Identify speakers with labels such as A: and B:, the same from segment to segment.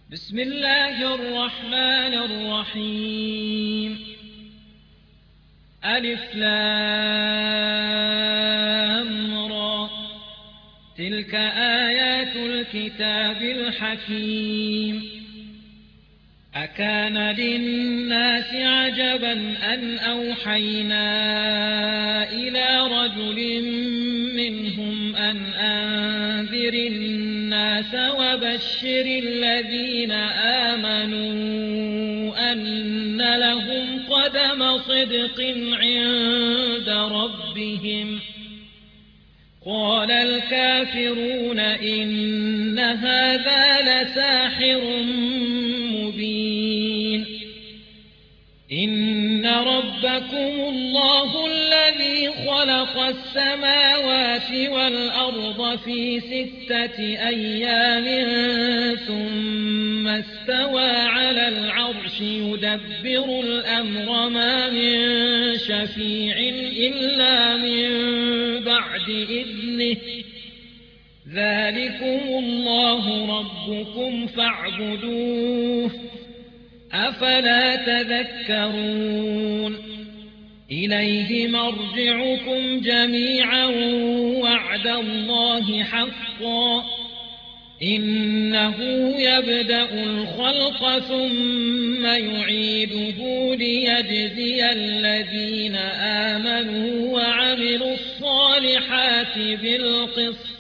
A: بسم الله الرحمن الرحيم. ألف لام را، تلك آيات الكتاب الحكيم. أكان للناس عجبا أن أوحينا إلى رجل منهم أن أنذر الناس وبشر الذين آمنوا أن لهم قدم صدق عند ربهم. قال الكافرون إن هذا لساحر مبين. إن ربكم الله الذي خلق السماوات والأرض في 6 أيام ثم استوى على العرش يدبر الأمر ما من شفيع إلا من بعد إذنه. ذلكم الله ربكم فاعبدوه أفلا تذكرون. إليه مرجعكم جميعا وعد الله حقا. إنه يبدأ الخلق ثم يعيده ليجزي الذين آمنوا وعملوا الصالحات بالقسط،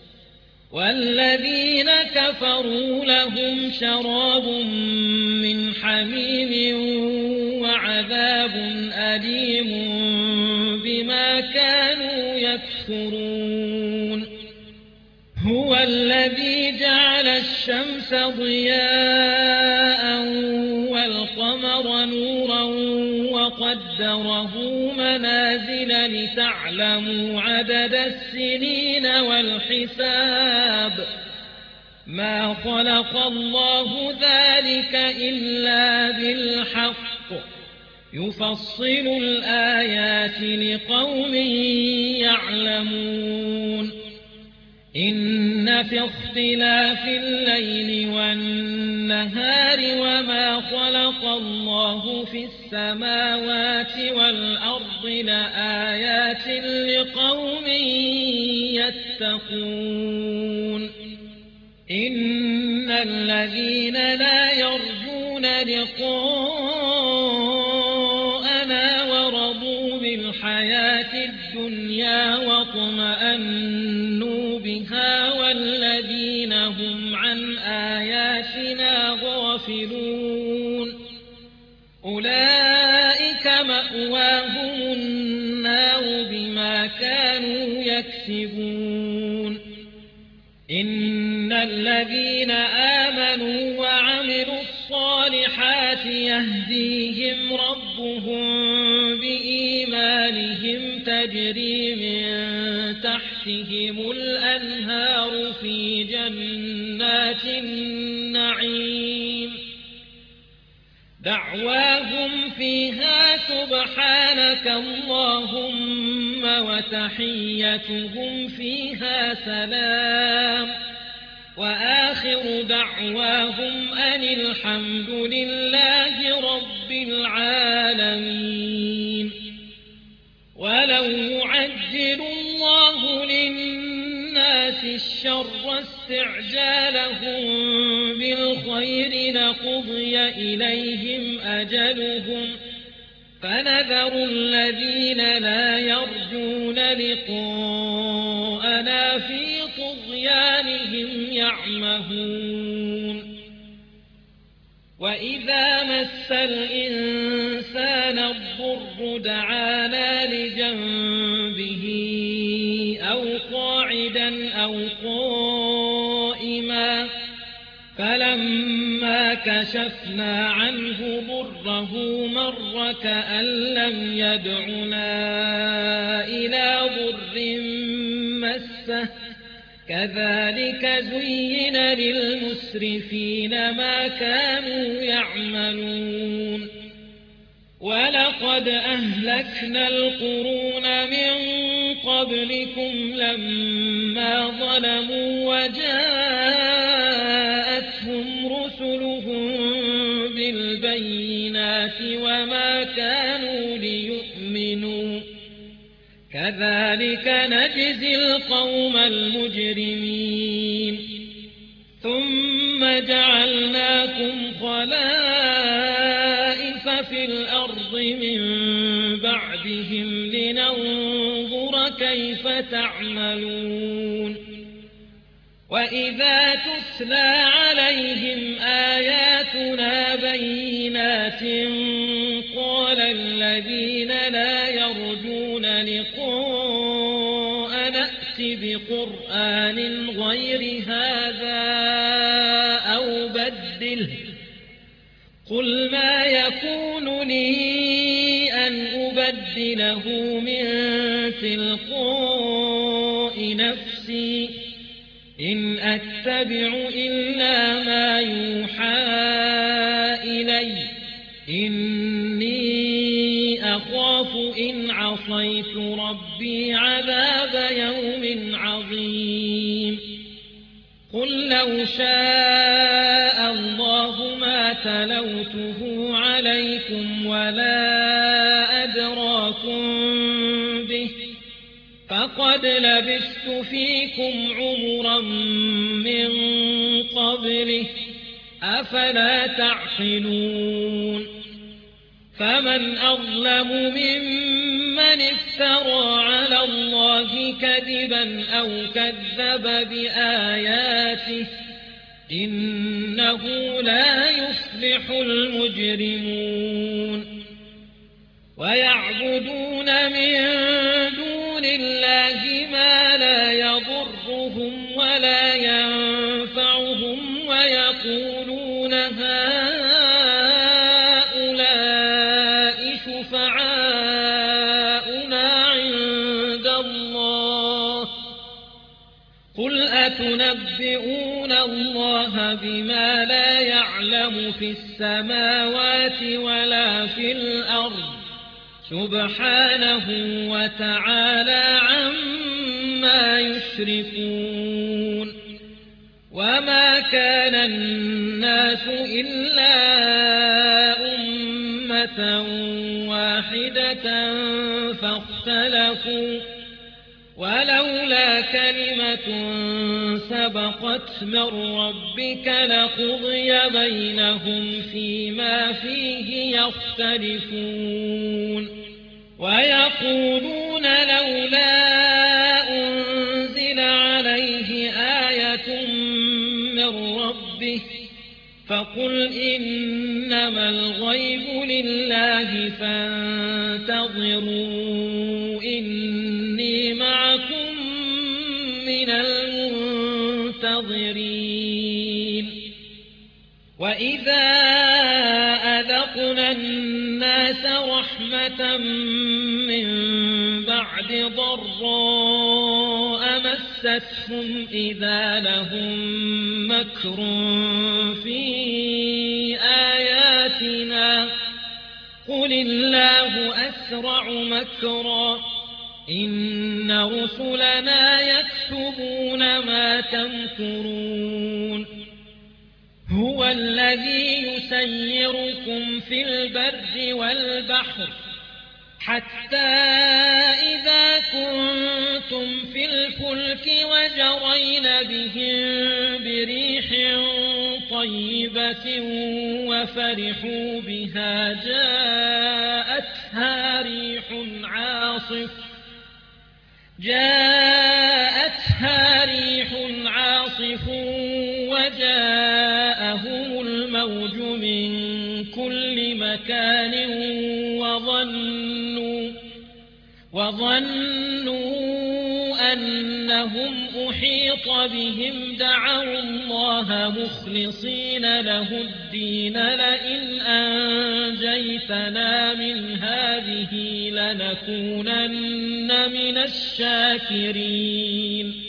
A: والذين كفروا لهم شراب من حميم وعذاب أليم بما كانوا يكفرون. هو الذي جعل الشمس ضياء والقمر نورا وقدره منازل لتعلموا عدد السنين والحساب. ما خلق الله ذلك إلا بالحق، يفصل الآيات لقوم يعلمون. إن في اختلاف الليل والنهار وما خلق الله في السماوات والأرض لآيات لقوم يتقون. إن الذين لا يرجون لقاءنا ورضوا بالحياة الدنيا واطمأنوا بها والذين هم عن آياتنا غافلون أولئك مأواهم النار بما كانوا يكسبون. إن الذين آمنوا وعملوا الصالحات يهديهم ربهم بإيمانهم تجري من تحتهم الأنهار في جنات النعيم. دعواهم فيها سبحانك اللهم وتحيتهم فيها سلام. وآخر دعواهم أن الحمد لله رب العالمين. ولو يعجل الله للناس الشر استعجالهم بالخير لقضي إليهم أجلهم، فنذر الذين لا يرجون لقاءنا في طغيانهم يعمهون. وإذا مس الإنسان الضر دعانا لجنبه أو قاعدا أو قائما، فلما كشفنا عنه ضره مر كأن لم يدعنا إلى ضر مسه. كذلك زين للمسرفين ما كانوا يعملون. ولقد أهلكنا القرون من قبلكم لما ظلموا وجاءتهم رسلهم الآيات وما كانوا ليؤمنوا كذلك نجزي القوم المجرمين ثم جعلناكم خلائف في الأرض من بعدهم لننظر كيف تعملون وإذا تتلى عليهم آياتنا بينات قال الذين لا يرجون لقاء نأت بقرآن غير هذا أو بدله قل ما يكون لي أن أبدله من تلقاء نفسي إن أتبع إلا ما يوحى إلي إني أخاف إن عصيت ربي عذاب يوم عظيم قل لو شاء الله ما تلوته عليكم ولا أدراكم به فقد لبثت فيكم عمرا من قبله أفلا تعقلون فمن أظلم ممن افترى على الله كذبا أو كذب بآياته إنه لا يفلح المجرمون ويعبدون من دون الله ما لا يضرهم ولا ينفعهم ويقولون هؤلاء شفعاؤنا عند الله قل أتنبئون الله بما لا يعلم في السماوات ولا في الأرض سبحانه وتعالى عما يشركون وما كان الناس إلا أمة واحدة فاختلفوا ولولا كلمة سبقت من ربك لقضي بينهم فيما فيه يختلفون ويقولون لولا أنزل عليه آية من ربه فقل إنما الغيب لله فانتظروا إني معكم من المنتظرين وإذا أذقنا الناس رحمة من بعد ضراء مستهم إذا لهم مكر في آياتنا قل الله أسرع مكرا إن رسلنا يكتبون ما تمكرون هو الذي يسيركم في البر والبحر حتى إذا كنتم في الفلك وجرين بهم بريح طيبة وفرحوا بها جاءتها ريح عاصف وجاءهم الموج من كل مكان وظنوا أنهم أحيط بهم دعوا الله مخلصين له الدين لئن أنجيتنا من هذه لنكونن من الشاكرين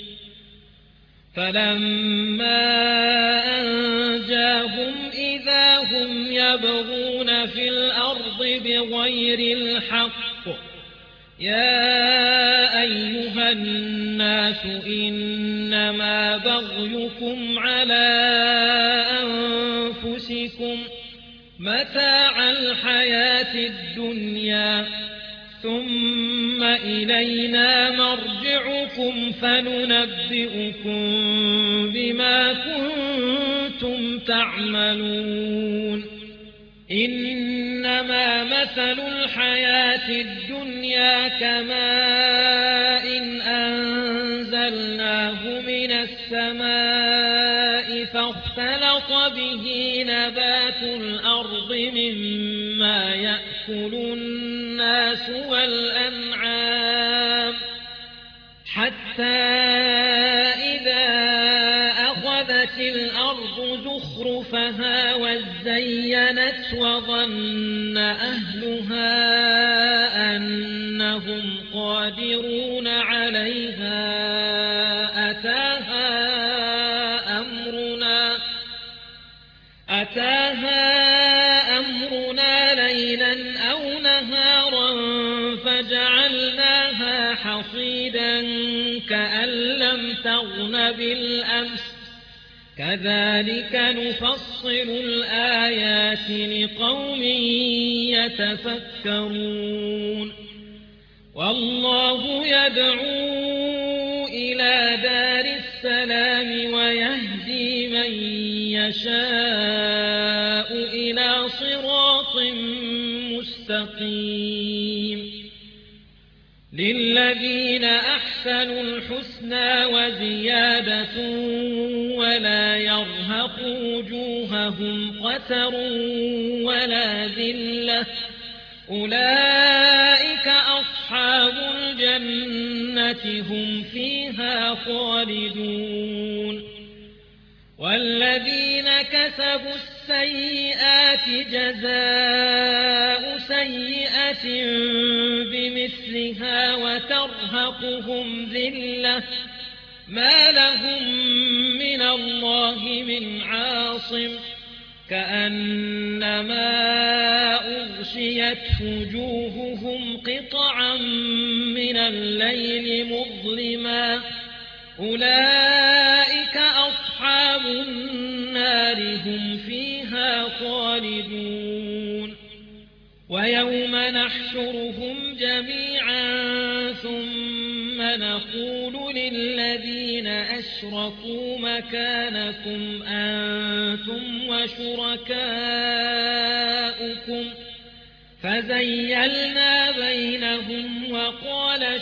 A: فلما أنجاهم إذا هم يبغون في الأرض بغير الحق يا أيها الناس إنما بغيكم على أنفسكم متاع الحياة الحياة الدنيا ثم إلينا مرجعكم فننبئكم بما كنتم تعملون إنما مثل الحياة الدنيا كماء أنزلناه من السماء فاختلط به نبات الأرض مما يأكل الناس والأنعام حتى إذا أخذت الأرض زخرفها وزينت وظن أهلها أنهم قادرون عليها أتاها أمرنا ليلا أو نهارا فجعلناها حصيدا كأن لم تغن بالأمس كذلك نفصل الآيات لقوم يتفكرون والله يدعو إلى دار السلام ويهدي من يشاء إلى صراط مستقيم للذين أحسنوا الحسنى وزيادة ولا يرهق وجوههم قتر ولا ذلة أولئك أصحاب الجنة هم فيها خالدون والذين كسبوا السيئات جزاء سيئة بمثلها وترهقهم ذلة ما لهم من الله من عاصم كأنما أغشيت وجوههم قطعا من الليل مظلما أولئك أصحاب النار هم فيها خالدون ويوم نحشرهم جميعا ثم نقول للذين أشركوا مكانكم أنتم وشركاؤكم فزيلنا بينهم وقال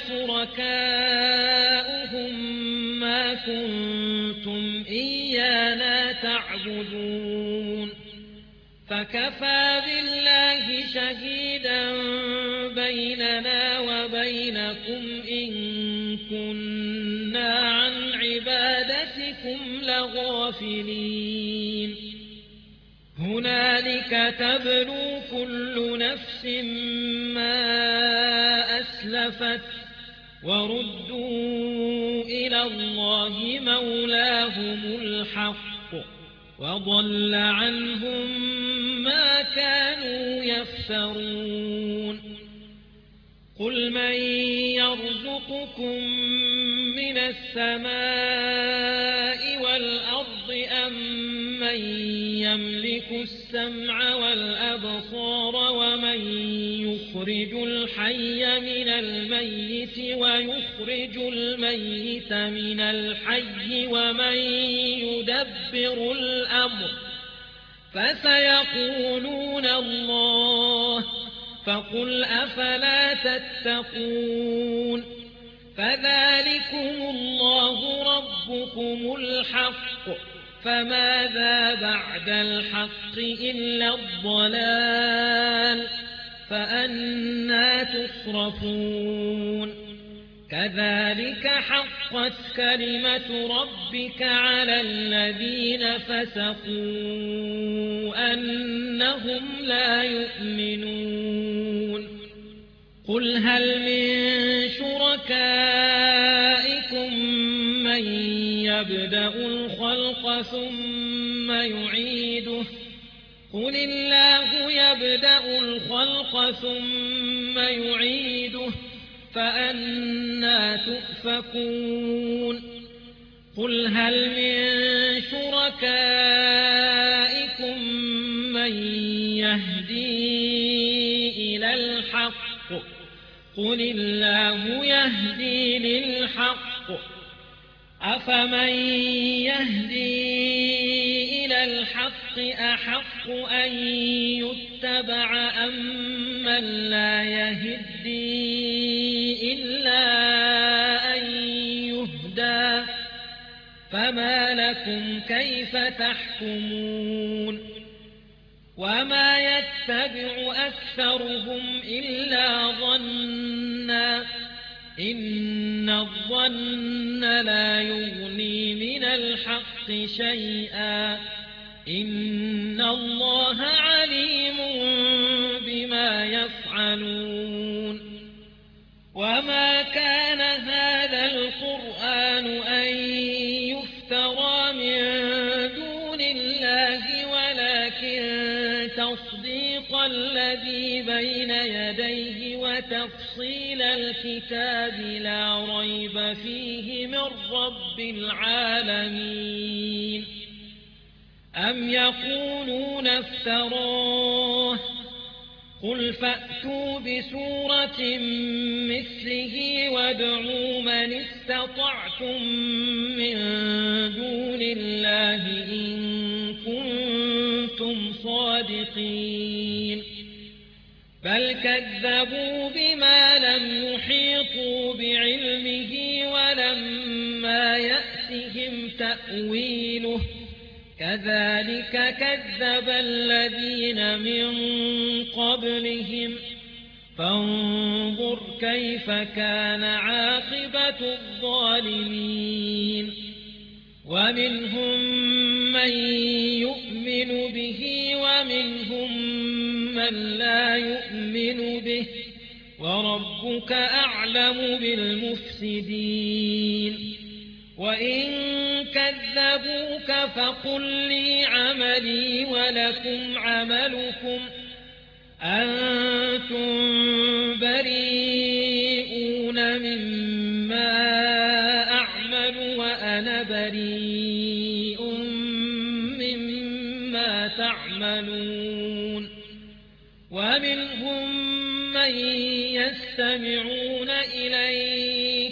A: شركاؤهم ما كنتم إيانا تعبدون فكفى بالله شهيدا بيننا وبينكم إن كنا عن عبادتكم لغافلين هنالك تبلو كل نفس ما أسلفت وردوا إلى الله مولاهم الحق وضل عنهم ما كانوا يفترون قل من يرزقكم من السماء والأرض أم من يملك السمع والأبصار ومن يخرج الحي من الميت ويخرج الميت من الحي ومن يدبر الأمر فسيقولون الله فقل أفلا تتقون فذلكم الله ربكم الحق فماذا بعد الحق إلا الضلال فأنى تصرفون كذلك حقت كلمة ربك على الذين فسقوا أنهم لا يؤمنون قل هل من شركائكم من يبدأ الخلق ثم يعيده قل الله يبدأ الخلق ثم يعيده فأنى تؤفكون قل هل من شركائكم من يهدي إلى الحق قل الله يهدي للحق أفمن يهدي إلى الحق أحق أن يتبع أمن لا يهدي إلا أن يهدى فما لكم كيف تحكمون وما يتبع أكثرهم إلا ظنا إن الظن لا يغني من الحق شيئا إن الله عليم بما يفعلون وما كان هذا القرآن أن يفترى من دون الله ولكن تصديق الذي بين يديه وتفصيل الكتاب لا ريب فيه من رب العالمين أم يقولون افتراه قل فأتوا بسورة مثله وادعوا من استطعتم من دون الله إن كنتم صادقين بل كذبوا بما لم يحيطوا بعلمه ولما يأتهم تأويله كذلك كذب الذين من قبلهم فانظر كيف كان عاقبة الظالمين ومنهم من يؤمن به ومنهم من لا يؤمن به وربك أعلم بالمفسدين وإن كذبوك فقل لي عملي ولكم عملكم أنتم بريئون مما أعمل وأنا بريء مما تعملون ومنهم من يستمعون إليك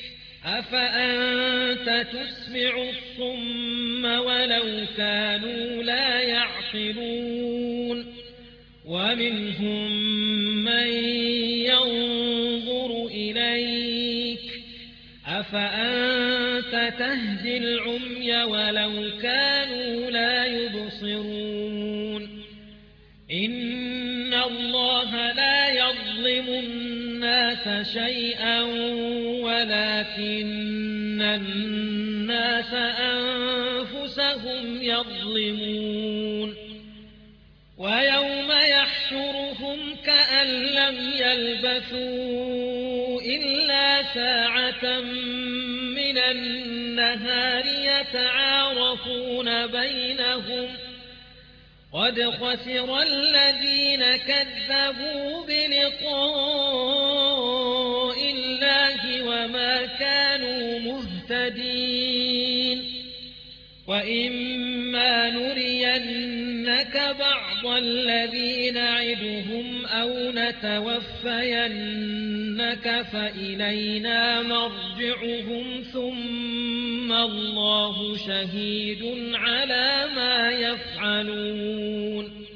A: أفأنت تسمع الصم ولو كانوا لا يعقلون ومنهم من ينظر إليك أفأنت تهدي العمي ولو كانوا لا يبصرون إن الله لا يظلم الناس شيئا ولكن الناس أنفسهم يظلمون ويوم يحشرهم كأن لم يلبثوا إلا ساعة من النهار يتعارفون بينهم قد خسر الذين كذبوا بلقاء الله وما كانوا مهتدين وإما نرينك بعض الذي نعدهم أو نتوفينك فإلينا مرجعهم ثم الله شهيد على ما يفعلون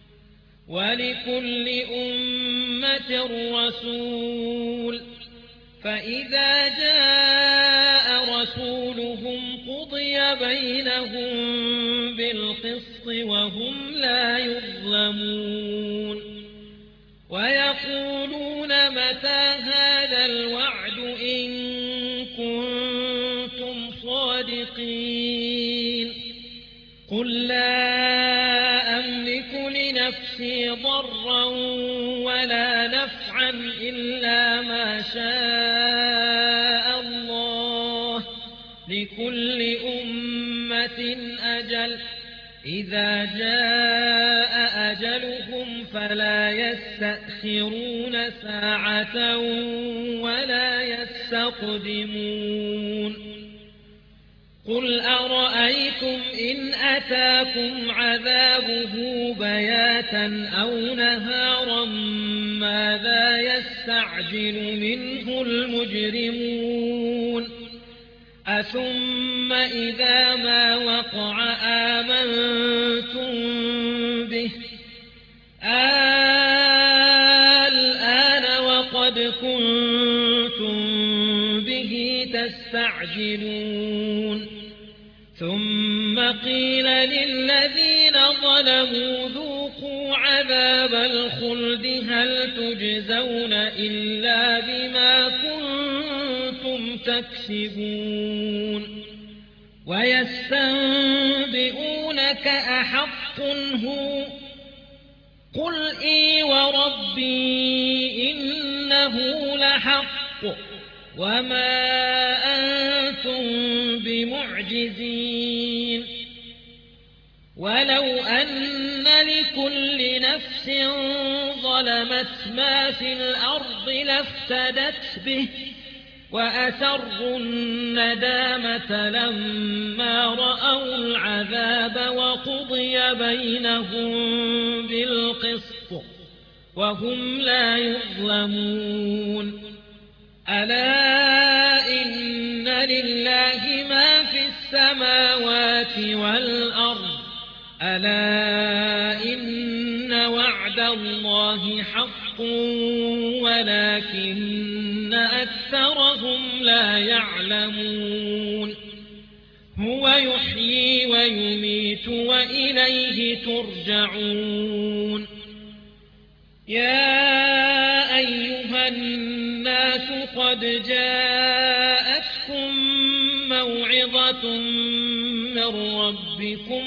A: ولكل أمة رسول فإذا جاء رسولهم قضي بينهم بالقسط وهم لا يظلمون ويقولون متى هذا الوعد إن كنتم صادقين قل لا أملك لنفسي ضرا ولا نفعا إلا ما شاء الله لكل أمة أجل إذا جاء أجلهم فلا يستأخرون ساعة ولا يستقدمون قل أرأيتم إن أتاكم عذابه بياتا أو نهارا ماذا يستعجل منه المجرمون أثم إذا ما وقع آمنتم به الآن وقد كنتم به تستعجلون ثم قيل للذين ظلموا ذوقوا عذاب الخلد هل تجزون إلا بما كنتم تكسبون ويستنبئونك أحق هو قل إي وربي إنه لحق وما أنتم بمعجزين ولو أن لكل نفس ظلمت ما في الأرض لافتدت به وأسروا الندامة لما رأوا العذاب وقضي بينهم بالقسط وهم لا يظلمون ألا إن لله ما في السماوات والأرض ألا إن وعد الله حق ولكن أكثرهم لا يعلمون هو يحيي ويميت وإليه ترجعون يا أيها الناس قد جاءتكم موعظة من ربكم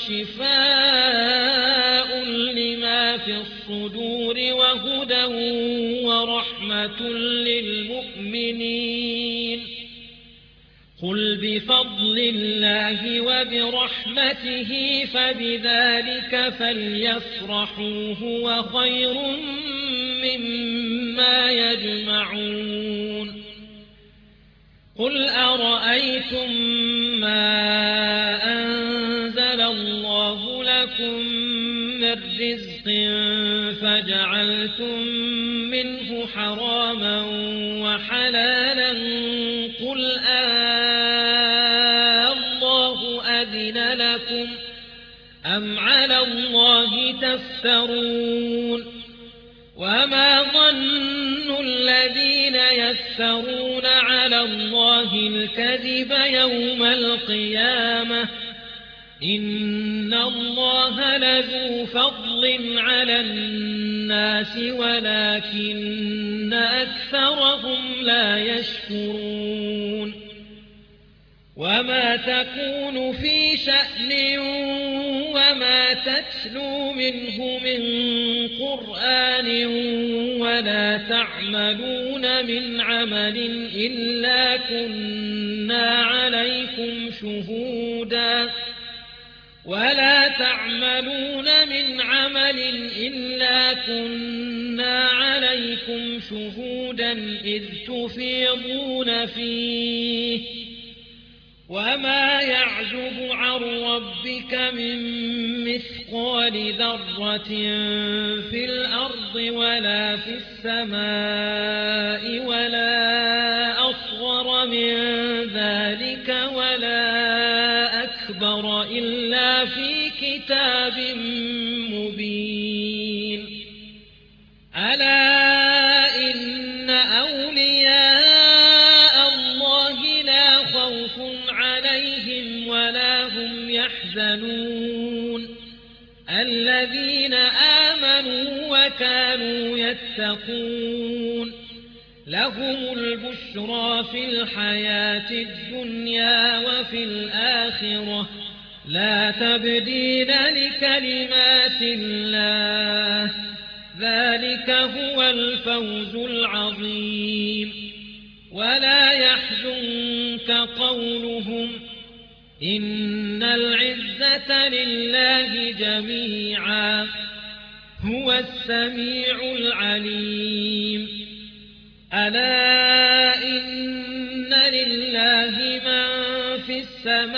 A: وشفاء لما في الصدور وهدى ورحمة للمؤمنين قل بفضل الله وبرحمته فبذلك فليفرحوا هو خير مما يجمعون قل أرأيتم ما أنزل الله لكم من رزق فجعلتم منه حراما وحلالا قل الله أذن لكم أم على الله تفترون وما ظن الذين يفترون على الله الكذب يوم القيامة إن الله لذو فضل على الناس ولكن أكثرهم لا يشكرون وما تكون في شأن وما تتلو منه من قرآن ولا تعملون من عمل إلا كنا عليكم شهودا إذ تفيضون فيه وما يعزب عن ربك من مثقال ذرة في الأرض ولا في السماء ولا أصغر من ذلك ولا أكبر إلا في كتاب مبين ألا إن أولياء الله لا خوف عليهم ولا هم يحزنون الذين آمنوا وكانوا يتقون لهم البشرى في الحياة الدنيا وفي الآخرة لا تبديل لكلمات الله ذلك هو الفوز العظيم ولا يحزنك قولهم إن العزة لله جميعا هو السميع العليم ألا إن لله من في السماء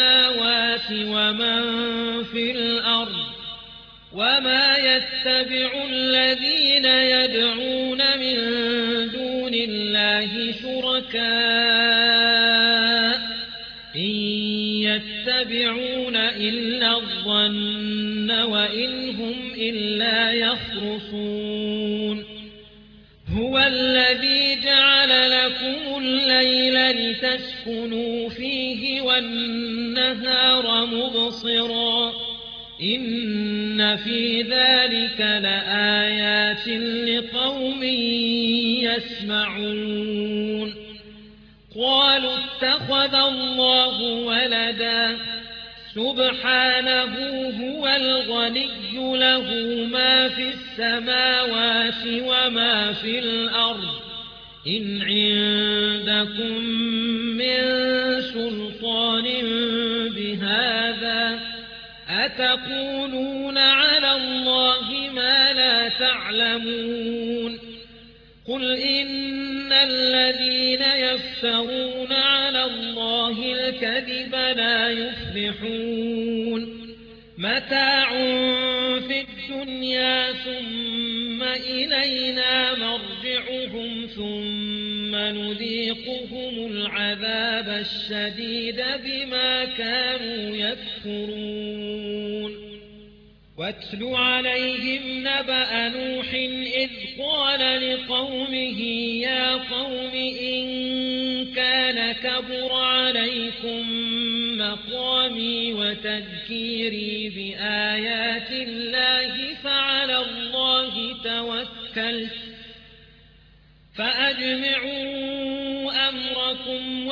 A: ومن في الأرض وما يتبع الذين يدعون من دون الله شركاء إن يتبعون إلا الظن وإن هم إلا يخرصون هو الذي جعل لكم الليل لتسكنوا فيه والنهار مبصرا إن في ذلك لآيات لقوم يسمعون قالوا اتخذ الله ولدا سبحانه هو الغني له ما في السماوات وما في الأرض إن عندكم من سلطان بهذا أتقولون على الله ما لا تعلمون قل إن الذين يفترون على الله الكذب لا يفلحون متاع في الدنيا ثم إلينا مرجعهم ثم نذيقهم العذاب الشديد بما كانوا يكفرون واتل عليهم نبأ نوح إذ قال لقومه يا قوم إن كان كبر عليكم مقامي وتذكيري بآيات الله فعلى الله توكلت فأجمعوا أمركم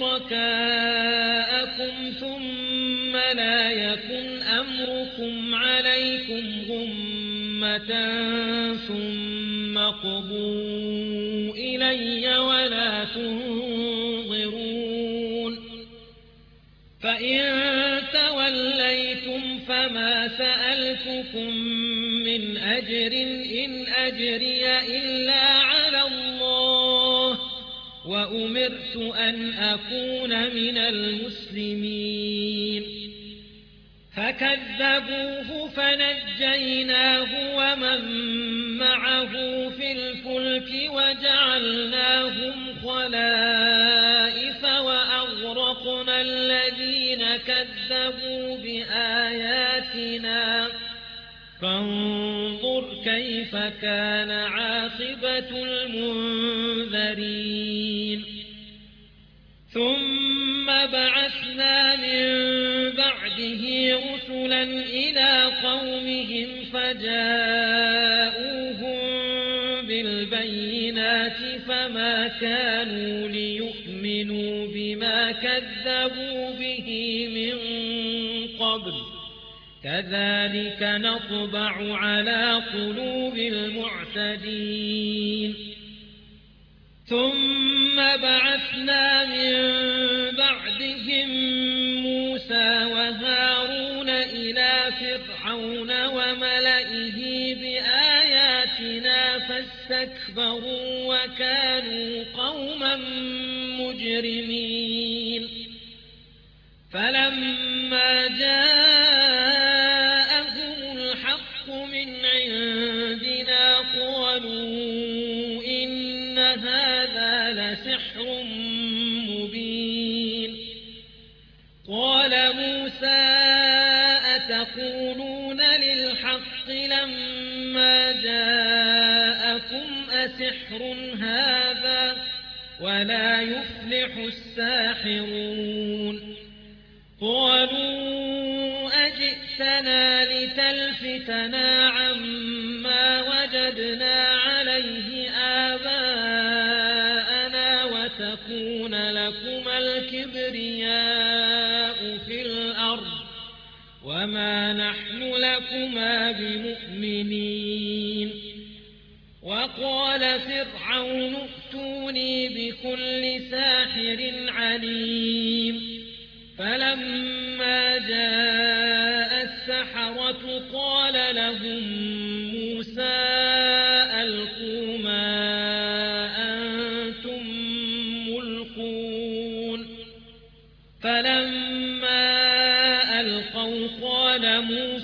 A: وشركاءكم ثم لا يكن أمركم عليكم غمة ثم قضوا إلي ولا تنظرون فإن توليتم فما سألتكم من أجر إن أجري إلا على الله وأمرت أن أكون من المسلمين فكذبوه فنجيناه ومن معه في الفلك وجعلناهم خلائف وأغرقنا الذين كذبوا بآياتنا فانظر كيف كان عاقبة المنذرين ثم بعثنا من بعده رسلا إلى قومهم فجاءوهم بالبينات فما كانوا ليؤمنوا بما كذبوا به من قبل كذلك نطبع على قلوب المعتدين ثم بعثنا من بعدهم موسى وهارون إلى فرعون وملئه بآياتنا فاستكبروا وكانوا قوما مجرمين فلما جاءهم الحق من عندنا قالوا إن هذا لسحر مبين قال موسى أتقولون للحق لما جاءكم أسحر هذا ولا يفلح الساحرون قالوا أجئتنا لتلفتنا عما وجدنا عليه آباءنا وتكون لكما الكبرياء في الأرض وما نحن لكما بمؤمنين وقال فرعون ائتوني بكل ساحر عليم فلما جاء السحرة قال لهم موسى ألقوا ما أنتم ملقون فلما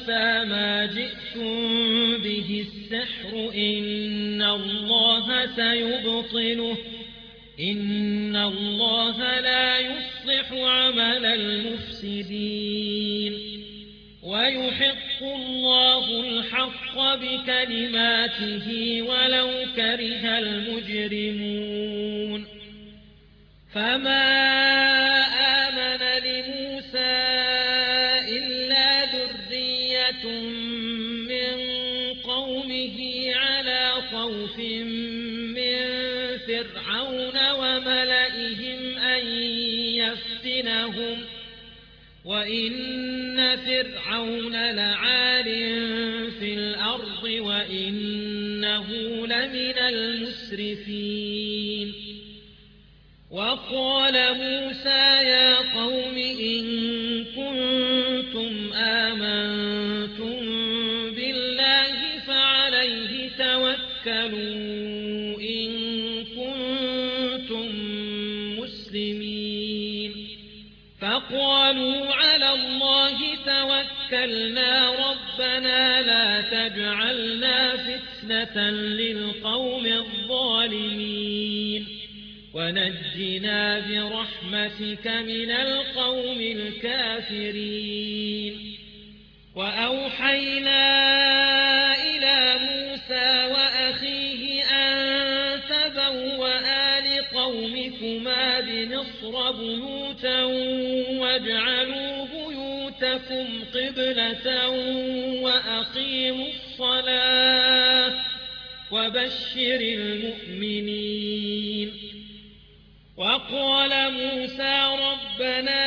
A: موسى ما جئتم به السحر إن الله سيبطله إن الله لا يصلح عمل المفسدين ويحق الله الحق بكلماته ولو كره المجرمون فما آمن لموسى إلا ذرية من قومه على خوف من فرعون وملئهم أن يفتنهم وإن فرعون لعال في الأرض وإنه لمن المسرفين وقال موسى يا قوم إن كنتم آمنتم بالله فعليه توكلوا إن كنتم مسلمين فقالوا على الله توكلنا ربنا لا تجعلنا فتنة للقوم الظالمين ونجنا برحمتك من القوم الكافرين وأوحينا إلى موسى وأخيه أن تبوأ لقومكما بمصر بيوتا واجعلوا بيوتكم قبلة وأقيموا الصلاة وبشر المؤمنين وقال موسى ربنا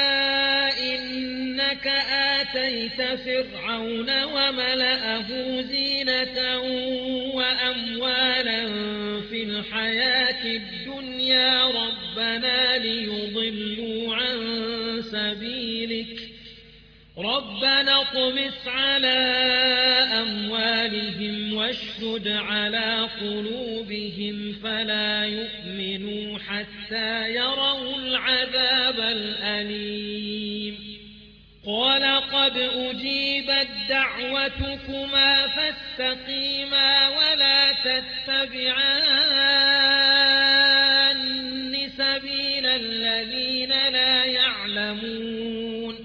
A: إنك آتيت فرعون وملأه زينة وأموالا في الحياة الدنيا ربنا ليضلوا عن سبيلك ربنا اطمس على أموالهم واشدد على قلوبهم فلا يؤمنوا حتى يروا العذاب الأليم قال قد أجيبت دعوتكما فاستقيما ولا تتبعان سبيل الذين لا يعلمون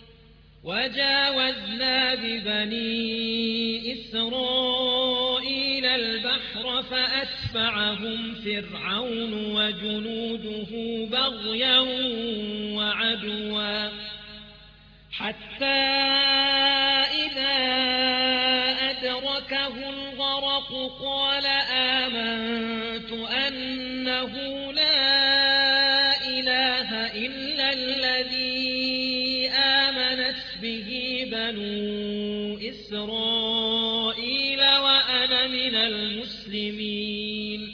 A: وجاوزنا ببني إسرائيل البحر فأتبعهم فرعون وجنوده بغيا وعدوا حتى إذا أدركه الغرق قال آمنت أنه لا إله إلا الذي آمنت به بنو إسرائيل وأنا من المسلمين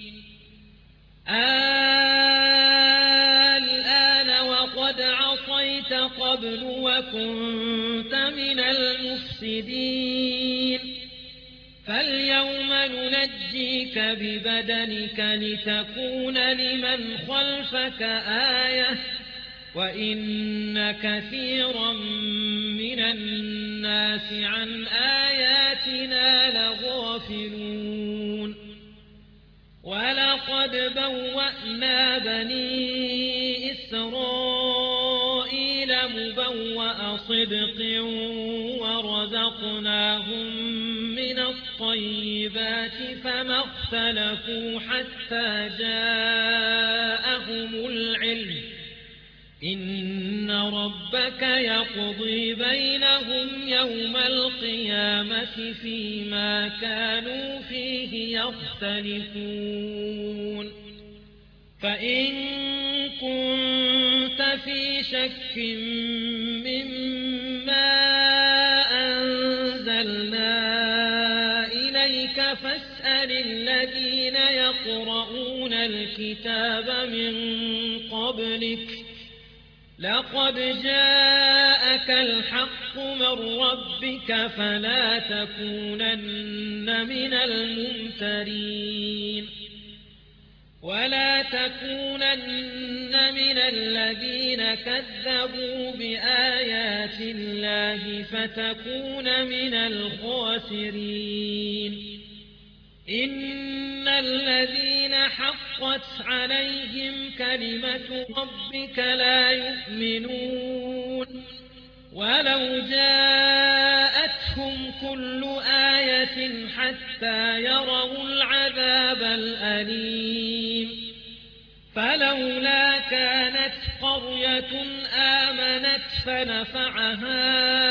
A: الآن وقد عصيت قبل وكنت من المفسدين فاليوم ننجيك ببدنك لتكون لمن خلفك آية وإن كثيرا من الناس عن آياتنا لغافلون ولقد بوأنا بني إسرائيل مبوأ صدق ورزقناهم من الطيبات فما اختلفوا حتى جاءهم العلم إن ربك يقضي بينهم يوم القيامة فيما كانوا فيه يختلفون فإن كنت في شك مما أنزلنا إليك فاسأل الذين يقرؤون الكتاب من قبلك لقد جاءك الحق من ربك فلا تكونن من الممترين ولا تكونن من الذين كذبوا بآيات الله فتكون من الخاسرين إن الذين حقت عليهم كلمة ربك لا يؤمنون ولو جاءتهم كل آية حتى يروا العذاب الأليم فلولا كانت قرية آمنت فنفعها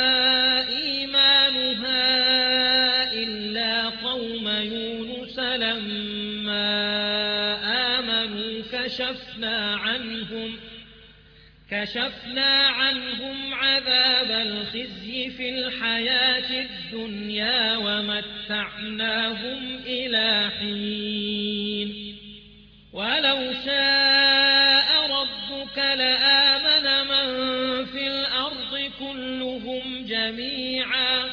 A: إيمانها إلا قوم يونس لما آمنوا كشفنا عنهم عذاب الخزي في الحياة الدنيا ومتعناهم إلى حين ولو شاء ربك لآمن من في الأرض كلهم جميعا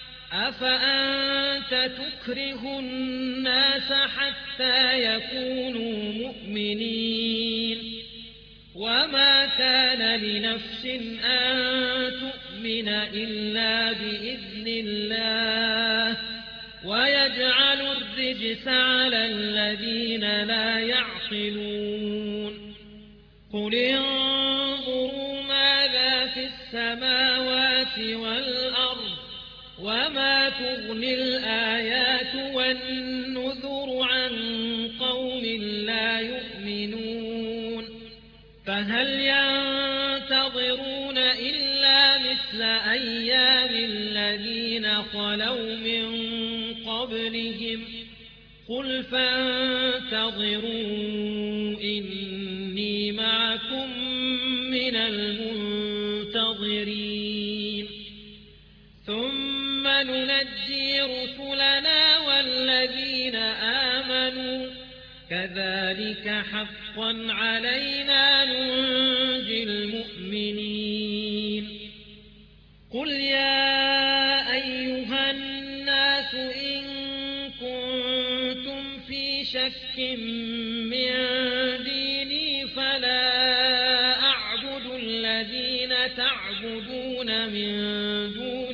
A: أفأنت تكره الناس حتى يكونوا مؤمنين وما كان لنفس أن تؤمن إلا بإذن الله ويجعل الرجس على الذين لا يعقلون قل انظروا ماذا في السماوات والأرض وما تغني الآيات والنذر عن قوم لا يؤمنون فهل ينتظرون إلا مثل أيام الذين خلوا من قبلهم قل فانتظروا إني معكم من المنتظرين ثم ننجي رسلنا والذين آمنوا كذلك حقا علينا ننجي المؤمنين قل يا أيها الناس إن كنتم في شك من ديني فلا أعبد الذين تعبدون من دون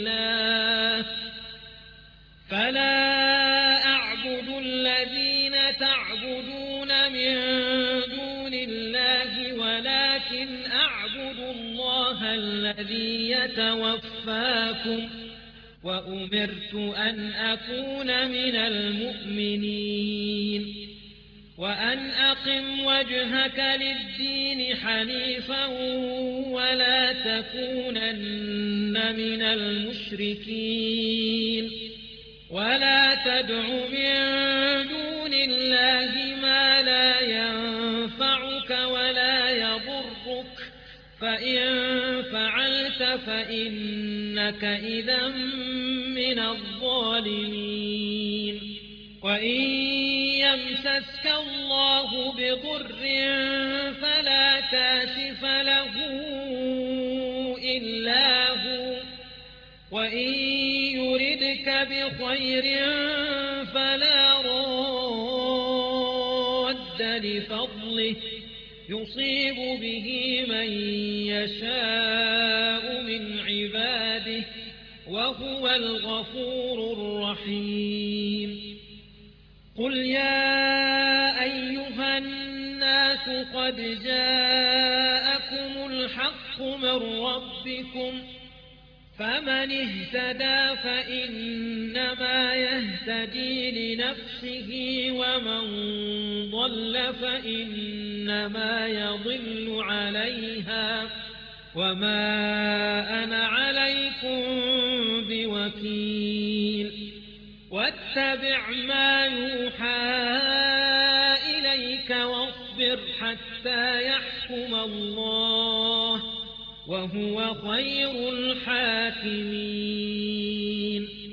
A: الله ولكن أعبد الله الذي يتوفاكم وأمرت أن أكون من المؤمنين وأن أقم وجهك للدين حنيفا ولا تكونن من المشركين ولا تدع من دون الله ما لا ينفعك ولا يضرك فإن فعلت فإنك إذا من الظالمين وإن يمسسك الله بضر فلا كاشف له إلا هو وإن يردك بخير فلا راد لفضله يصيب به من يشاء من عباده وهو الغفور الرحيم قل يا أيها الناس قد جاءكم الحق من ربكم فمن اهتدى فإنما يهتدي لنفسه ومن ضل فإنما يضل عليها وما أنا عليكم بوكيل واتبع ما يوحى إليك واصبر حتى يحكم الله وهو خير الحاكمين